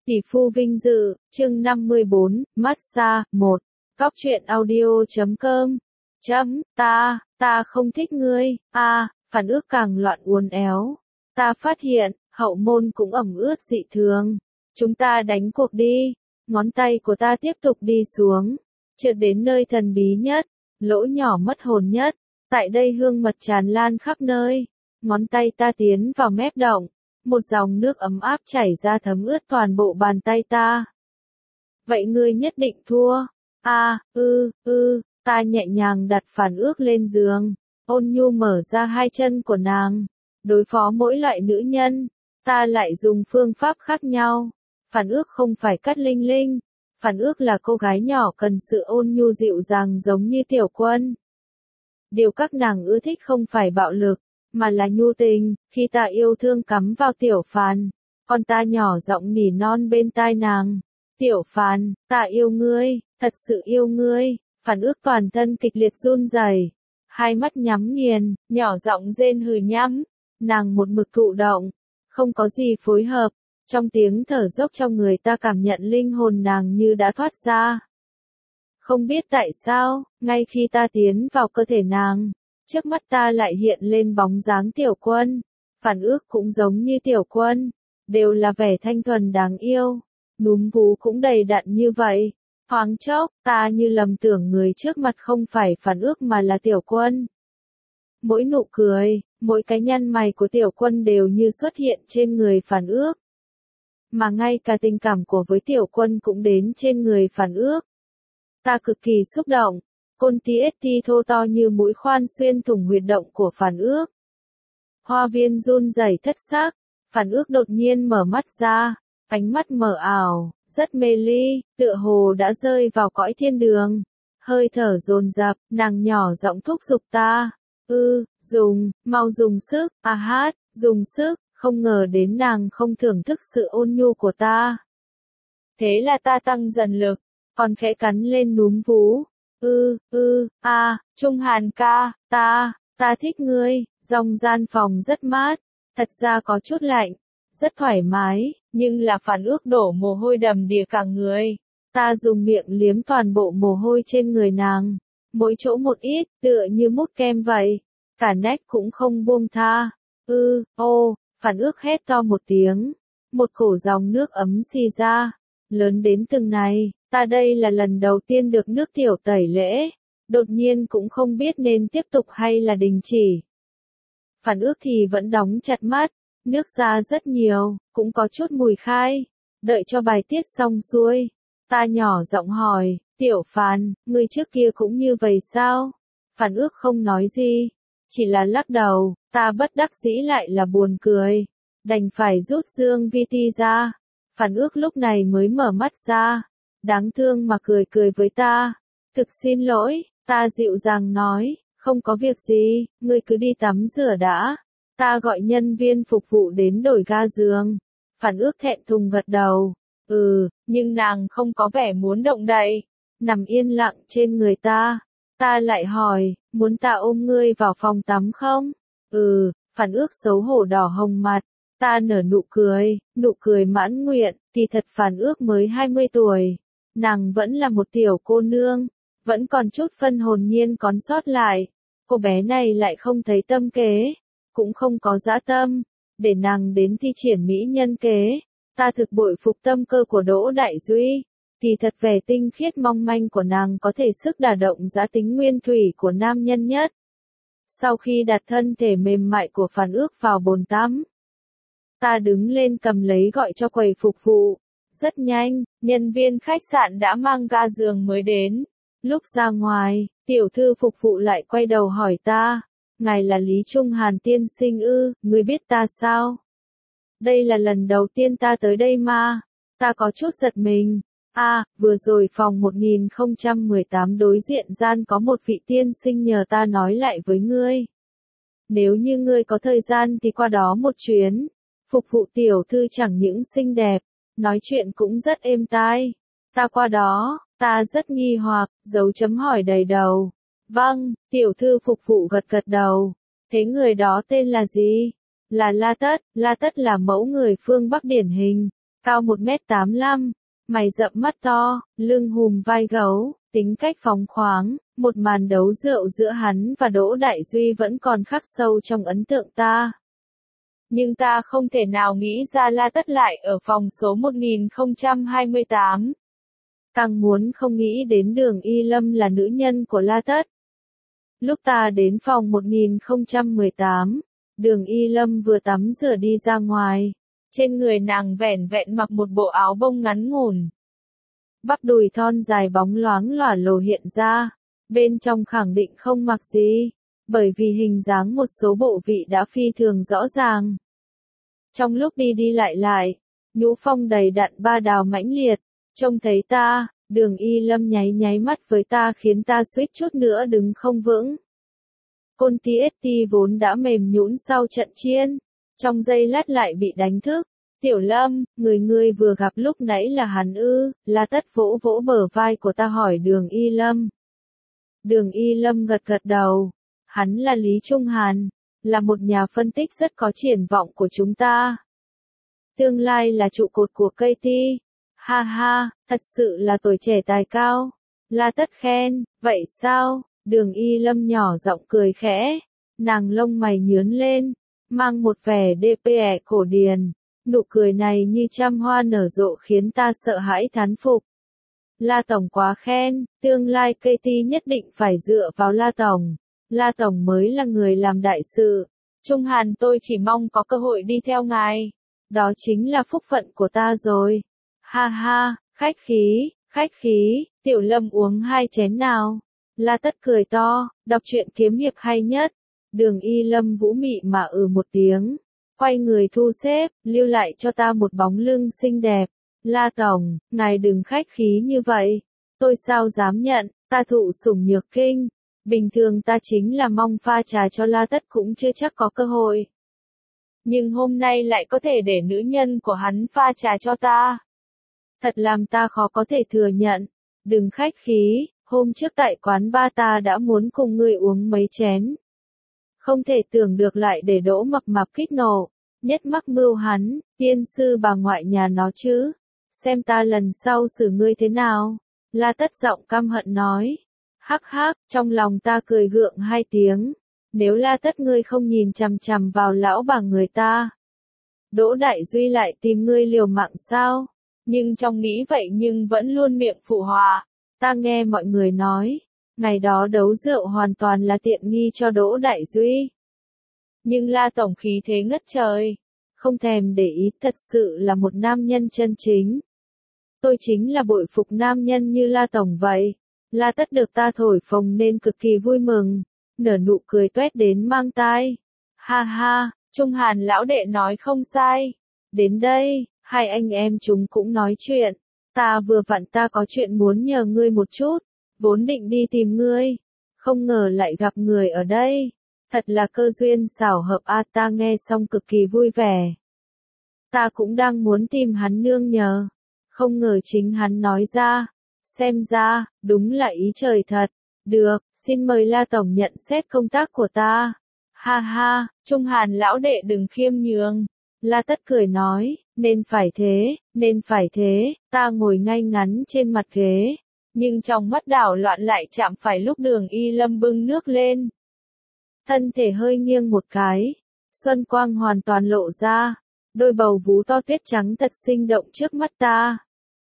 Tỷ phu vinh dự, chương 54, massage, 1. Cóc truyện audio.com. Ta không thích ngươi, phản ước càng loạn uốn éo. Ta phát hiện, hậu môn cũng ẩm ướt dị thường. Chúng ta đánh cuộc đi. Ngón tay của ta tiếp tục đi xuống. Trượt đến nơi thần bí nhất, lỗ nhỏ mất hồn nhất. Tại đây hương mật tràn lan khắp nơi. Ngón tay ta tiến vào mép động. Một dòng nước ấm áp chảy ra thấm ướt toàn bộ bàn tay ta. Vậy ngươi nhất định thua. Ta nhẹ nhàng đặt phản ước lên giường. Ôn nhu mở ra hai chân của nàng. Đối phó mỗi loại nữ nhân, ta lại dùng phương pháp khác nhau. Phản ước không phải cắt linh linh. Phản ước là cô gái nhỏ cần sự ôn nhu dịu dàng giống như Tiểu Quân. Điều các nàng ưa thích không phải bạo lực, mà là nhu tình. Khi ta yêu thương cắm vào Tiểu Phàn, con ta nhỏ giọng nỉ non bên tai nàng. Tiểu Phàn, ta yêu ngươi, thật sự yêu ngươi. Phản ước toàn thân kịch liệt run rẩy, hai mắt nhắm nghiền, nhỏ giọng rên hừ nhắm. Nàng một mực thụ động, không có gì phối hợp. Trong tiếng thở dốc trong người ta cảm nhận linh hồn nàng như đã thoát ra. Không biết tại sao, ngay khi ta tiến vào cơ thể nàng, trước mắt ta lại hiện lên bóng dáng Tiểu Quân. Phản ước cũng giống như Tiểu Quân, đều là vẻ thanh thuần đáng yêu. Núm vú cũng đầy đặn như vậy. Thoáng chốc, ta như lầm tưởng người trước mặt không phải phản ước mà là Tiểu Quân. Mỗi nụ cười, mỗi cái nhăn mày của Tiểu Quân đều như xuất hiện trên người phản ước. Mà ngay cả tình cảm của với Tiểu Quân cũng đến trên người phản ước. Ta cực kỳ xúc động, côn TST thô to như mũi khoan xuyên thủng huyệt động của phản ước. Hoa viên run rẩy thất xác, phản ước đột nhiên mở mắt ra, ánh mắt mờ ảo, rất mê ly, tựa hồ đã rơi vào cõi thiên đường. Hơi thở dồn dập, nàng nhỏ giọng thúc giục ta. Mau dùng sức, dùng sức, không ngờ đến nàng không thưởng thức sự ôn nhu của ta. Thế là ta tăng dần lực, còn khẽ cắn lên núm vú. Trung Hàn ca, ta thích ngươi. Dòng gian phòng rất mát, thật ra có chút lạnh, rất thoải mái, nhưng là phản ước đổ mồ hôi đầm đìa cả người. Ta dùng miệng liếm toàn bộ mồ hôi trên người nàng, mỗi chỗ một ít, tựa như mút kem vậy. Cả nách cũng không buông tha. Phản ước hét to một tiếng, một cổ dòng nước ấm xì ra, lớn đến từng này. Ta đây là lần đầu tiên được nước tiểu tẩy lễ, đột nhiên cũng không biết nên tiếp tục hay là đình chỉ. Phản ước thì vẫn đóng chặt mắt, nước ra rất nhiều, cũng có chút mùi khai. Đợi cho bài tiết xong xuôi, ta nhỏ giọng hỏi, Tiểu Phàn, ngươi trước kia cũng như vậy sao? Phản ước không nói gì, chỉ là lắc đầu. Ta bất đắc dĩ lại là buồn cười, đành phải rút dương VT ra. Phản ước lúc này mới mở mắt ra, đáng thương mà cười cười với ta. Thực xin lỗi, ta dịu dàng nói, không có việc gì, ngươi cứ đi tắm rửa đã. Ta gọi nhân viên phục vụ đến đổi ga giường. Phản ước thẹn thùng gật đầu. Nhưng nàng không có vẻ muốn động đậy, nằm yên lặng trên người ta. Ta lại hỏi, muốn ta ôm ngươi vào phòng tắm không? Phản ước xấu hổ đỏ hồng mặt. Ta nở nụ cười mãn nguyện. Thì thật phản ước mới 20 tuổi. Nàng vẫn là một tiểu cô nương, vẫn còn chút phân hồn nhiên còn sót lại. Cô bé này lại không thấy tâm kế, cũng không có dã tâm, để nàng đến thi triển mỹ nhân kế. Ta thực bội phục tâm cơ của Đỗ Đại Duy. Thì thật vẻ tinh khiết mong manh của nàng có thể sức đả động dã tính nguyên thủy của nam nhân nhất. Sau khi đặt thân thể mềm mại của phản ước vào bồn tắm, ta đứng lên cầm lấy gọi cho quầy phục vụ. Rất nhanh, nhân viên khách sạn đã mang ga giường mới đến. Lúc ra ngoài, tiểu thư phục vụ lại quay đầu hỏi ta, ngài là Lý Trung Hàn tiên sinh ư? Ngươi biết ta sao? Đây là lần đầu tiên ta tới đây mà. Ta có chút giật mình. Vừa rồi phòng 1018 đối diện gian có một vị tiên sinh nhờ ta nói lại với ngươi. Nếu như ngươi có thời gian thì qua đó một chuyến. Phục vụ tiểu thư chẳng những xinh đẹp, nói chuyện cũng rất êm tai. Ta qua đó, ta rất nghi hoặc, dấu chấm hỏi đầy đầu. Vâng, tiểu thư phục vụ gật gật đầu. Thế người đó tên là gì? Là La Tất là mẫu người phương Bắc điển hình. cao 1m85, mày rậm mắt to, lưng hùm vai gấu, tính cách phóng khoáng, một màn đấu rượu giữa hắn và Đỗ Đại Duy vẫn còn khắc sâu trong ấn tượng ta. Nhưng ta không thể nào nghĩ ra La Tất lại ở phòng số 1028. Càng muốn không nghĩ đến Đường Y Lâm là nữ nhân của La Tất. Lúc ta đến phòng 1018, Đường Y Lâm vừa tắm rửa đi ra ngoài. Trên người nàng vẻn vẹn mặc một bộ áo bông ngắn ngủn. Bắp đùi thon dài bóng loáng lỏa lồ hiện ra. Bên trong khẳng định không mặc gì, bởi vì hình dáng một số bộ vị đã phi thường rõ ràng. Trong lúc đi đi lại, nhũ phong đầy đặn ba đào mãnh liệt, trông thấy ta, Đường Y Lâm nháy mắt với ta khiến ta suýt chút nữa đứng không vững. Côn Tiesti vốn đã mềm nhũn sau trận chiến, trong giây lát lại bị đánh thức. Tiểu Lâm, người vừa gặp lúc nãy là hắn ư? La Tất vỗ vỗ bờ vai của ta hỏi Đường Y Lâm. Đường Y Lâm gật đầu. Hắn là Lý Trung Hàn, là một nhà phân tích rất có triển vọng của chúng ta. Tương lai là trụ cột của KT. Ha ha, thật sự là tuổi trẻ tài cao. La Tất khen, vậy sao? Đường Y Lâm nhỏ giọng cười khẽ. Nàng lông mày nhướn lên, mang một vẻ DPE cổ điển. Nụ cười này như trăm hoa nở rộ khiến ta sợ hãi thán phục. La Tổng quá khen, tương lai KT nhất định phải dựa vào La Tổng. La Tổng mới là người làm đại sự. Trung Hàn tôi chỉ mong có cơ hội đi theo ngài. Đó chính là phúc phận của ta rồi. Ha ha, khách khí, Tiểu Lâm uống 2 chén nào. La Tất cười to, đọc truyện kiếm hiệp hay nhất. Đường Y Lâm vũ mị mà một tiếng. Quay người thu xếp, lưu lại cho ta một bóng lưng xinh đẹp. La Tổng, ngài đừng khách khí như vậy. Tôi sao dám nhận, ta thụ sủng nhược kinh. Bình thường ta chính là mong pha trà cho La Tất cũng chưa chắc có cơ hội. Nhưng hôm nay lại có thể để nữ nhân của hắn pha trà cho ta. Thật làm ta khó có thể thừa nhận. Đừng khách khí, hôm trước tại quán ba ta đã muốn cùng ngươi uống mấy chén. Không thể tưởng được lại để Đỗ Mập kích nổ. Nhất mắc mưu hắn, tiên sư bà ngoại nhà nó chứ. Xem ta lần sau xử ngươi thế nào. La Tất giọng căm hận nói. Hắc hắc, trong lòng ta cười gượng 2 tiếng. Nếu La Tất ngươi không nhìn chằm vào lão bà người ta. Đỗ Đại Duy lại tìm ngươi liều mạng sao? Nhưng trong nghĩ vậy nhưng vẫn luôn miệng phụ họa. Ta nghe mọi người nói. Ngày đó đấu rượu hoàn toàn là tiện nghi cho Đỗ Đại Duy. Nhưng La Tổng khí thế ngất trời. Không thèm để ý, thật sự là một nam nhân chân chính. Tôi chính là bội phục nam nhân như La Tổng vậy. La Tất được ta thổi phồng nên cực kỳ vui mừng. Nở nụ cười tuét đến mang tai. Ha ha, Trung Hàn lão đệ nói không sai. Đến đây, hai anh em chúng cũng nói chuyện. Ta vừa vặn ta có chuyện muốn nhờ ngươi một chút. Vốn định đi tìm ngươi. Không ngờ lại gặp người ở đây. Thật là cơ duyên xảo hợp ta nghe xong cực kỳ vui vẻ. Ta cũng đang muốn tìm hắn nương nhờ. Không ngờ chính hắn nói ra. Xem ra, đúng là ý trời thật. Được, xin mời La Tổng nhận xét công tác của ta. Ha ha, Trung Hàn lão đệ đừng khiêm nhường. La Tất cười nói, nên phải thế, ta ngồi ngay ngắn trên mặt ghế. Nhưng trong mắt đảo loạn lại chạm phải lúc Đường Y Lâm bưng nước lên. Thân thể hơi nghiêng một cái. Xuân quang hoàn toàn lộ ra. Đôi bầu vú to tuyết trắng thật sinh động trước mắt ta.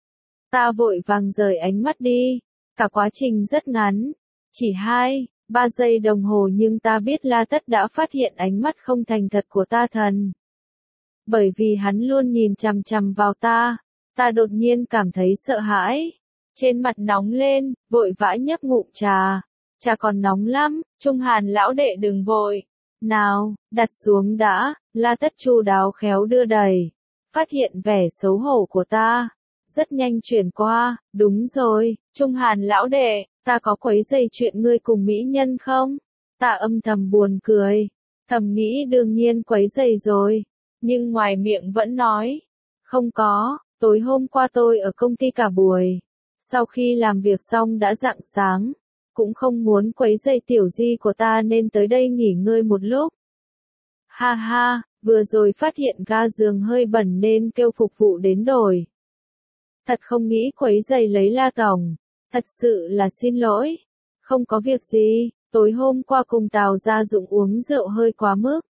Ta vội vàng rời ánh mắt đi. Cả quá trình rất ngắn. Chỉ 2-3 giây đồng hồ nhưng ta biết La Tất đã phát hiện ánh mắt không thành thật của ta thần. Bởi vì hắn luôn nhìn chằm vào ta. Ta đột nhiên cảm thấy sợ hãi. Trên mặt nóng lên, vội vã nhấp ngụm trà. Trà còn nóng lắm, Trung Hàn lão đệ đừng vội. Nào, đặt xuống đã, La Tất chu đáo khéo đưa đẩy. Phát hiện vẻ xấu hổ của ta. Rất nhanh chuyển qua, đúng rồi, Trung Hàn lão đệ, ta có quấy rầy chuyện ngươi cùng mỹ nhân không? Ta âm thầm buồn cười. Thầm nghĩ đương nhiên quấy rầy rồi. Nhưng ngoài miệng vẫn nói. Không có, tối hôm qua tôi ở công ty cả buổi. Sau khi làm việc xong đã rạng sáng. Cũng không muốn quấy rầy tiểu di của ta nên tới đây nghỉ ngơi một lúc. Ha ha, Vừa rồi phát hiện ga giường hơi bẩn nên kêu phục vụ đến đổi. Thật không nghĩ quấy giày lấy La tổng. Thật sự là xin lỗi. Không có việc gì, tối hôm qua cùng Tào Gia Dũng uống rượu hơi quá mức.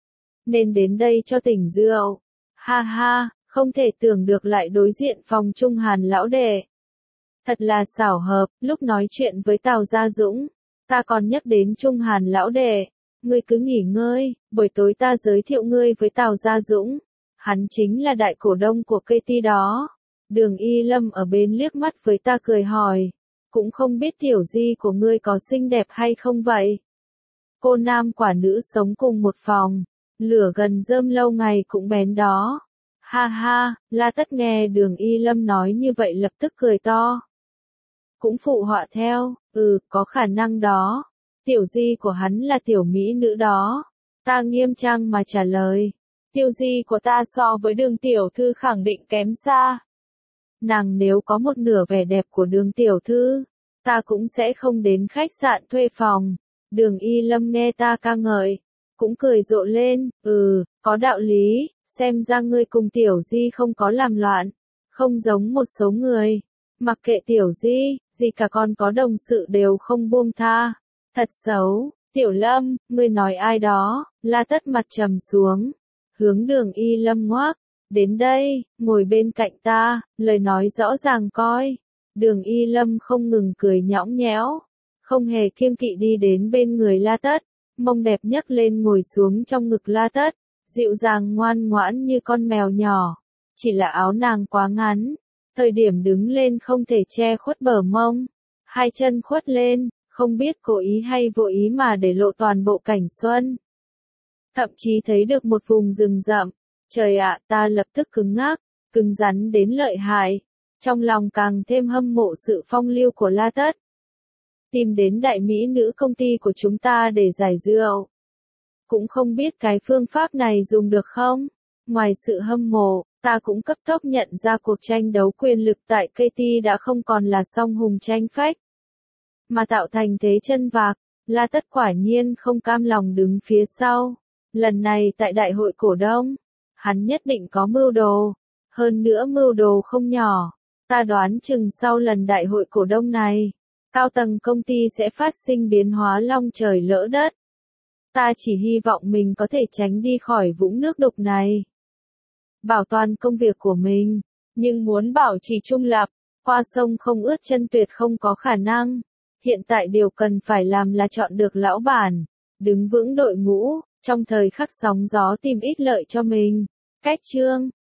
Nên đến đây cho tỉnh rượu. Ha ha, không thể tưởng được lại đối diện phòng Trung Hàn lão đệ. Thật là xảo hợp, lúc nói chuyện với Tào Gia Dũng, ta còn nhắc đến Trung Hàn lão đệ. Ngươi cứ nghỉ ngơi, buổi tối ta giới thiệu ngươi với Tào Gia Dũng. Hắn chính là đại cổ đông của cây ti đó. Đường Y Lâm ở bên liếc mắt với ta cười hỏi. Cũng không biết tiểu di của ngươi có xinh đẹp hay không vậy? Cô nam quả nữ sống cùng một phòng. Lửa gần rơm lâu ngày cũng bén đó. Ha ha, La Tất nghe Đường Y Lâm nói như vậy lập tức cười to. Cũng phụ họa theo, có khả năng đó. Tiểu di của hắn là tiểu mỹ nữ đó. Ta nghiêm trang mà trả lời. Tiểu di của ta so với Đường tiểu thư khẳng định kém xa. Nàng nếu có một nửa vẻ đẹp của Đường tiểu thư, ta cũng sẽ không đến khách sạn thuê phòng. Đường Y Lâm nghe ta ca ngợi, cũng cười rộ lên, có đạo lý, xem ra ngươi cùng tiểu di không có làm loạn, không giống một số người. Mặc kệ tiểu di, gì cả con có đồng sự đều không buông tha. Thật xấu, Tiểu Lâm, ngươi nói ai đó? La Tất mặt trầm xuống, hướng Đường Y Lâm ngoác, đến đây, ngồi bên cạnh ta, lời nói rõ ràng coi. Đường Y Lâm không ngừng cười nhõng nhẽo, không hề kiêng kỵ đi đến bên người La Tất, mông đẹp nhấc lên ngồi xuống trong ngực La Tất, dịu dàng ngoan ngoãn như con mèo nhỏ. Chỉ là áo nàng quá ngắn, thời điểm đứng lên không thể che khuất bờ mông, hai chân khuất lên, không biết cố ý hay vô ý mà để lộ toàn bộ cảnh xuân. Thậm chí thấy được một vùng rừng rậm. Trời ạ, ta lập tức cứng ngắc, cứng rắn đến lợi hại. Trong lòng càng thêm hâm mộ sự phong lưu của La Tất. Tìm đến đại mỹ nữ công ty của chúng ta để giải rượu. Cũng không biết cái phương pháp này dùng được không? Ngoài sự hâm mộ, ta cũng cấp tốc nhận ra cuộc tranh đấu quyền lực tại KT đã không còn là song hùng tranh phách, mà tạo thành thế chân vạc. La Tất quả nhiên không cam lòng đứng phía sau. Lần này tại đại hội cổ đông, hắn nhất định có mưu đồ. Hơn nữa mưu đồ không nhỏ. Ta đoán chừng sau lần đại hội cổ đông này, cao tầng công ty sẽ phát sinh biến hóa long trời lỡ đất. Ta chỉ hy vọng mình có thể tránh đi khỏi vũng nước đục này. Bảo toàn công việc của mình, nhưng muốn bảo trì trung lập, qua sông không ướt chân tuyệt không có khả năng. Hiện tại điều cần phải làm là chọn được lão bản, đứng vững đội ngũ, trong thời khắc sóng gió tìm ích lợi cho mình. Cách chương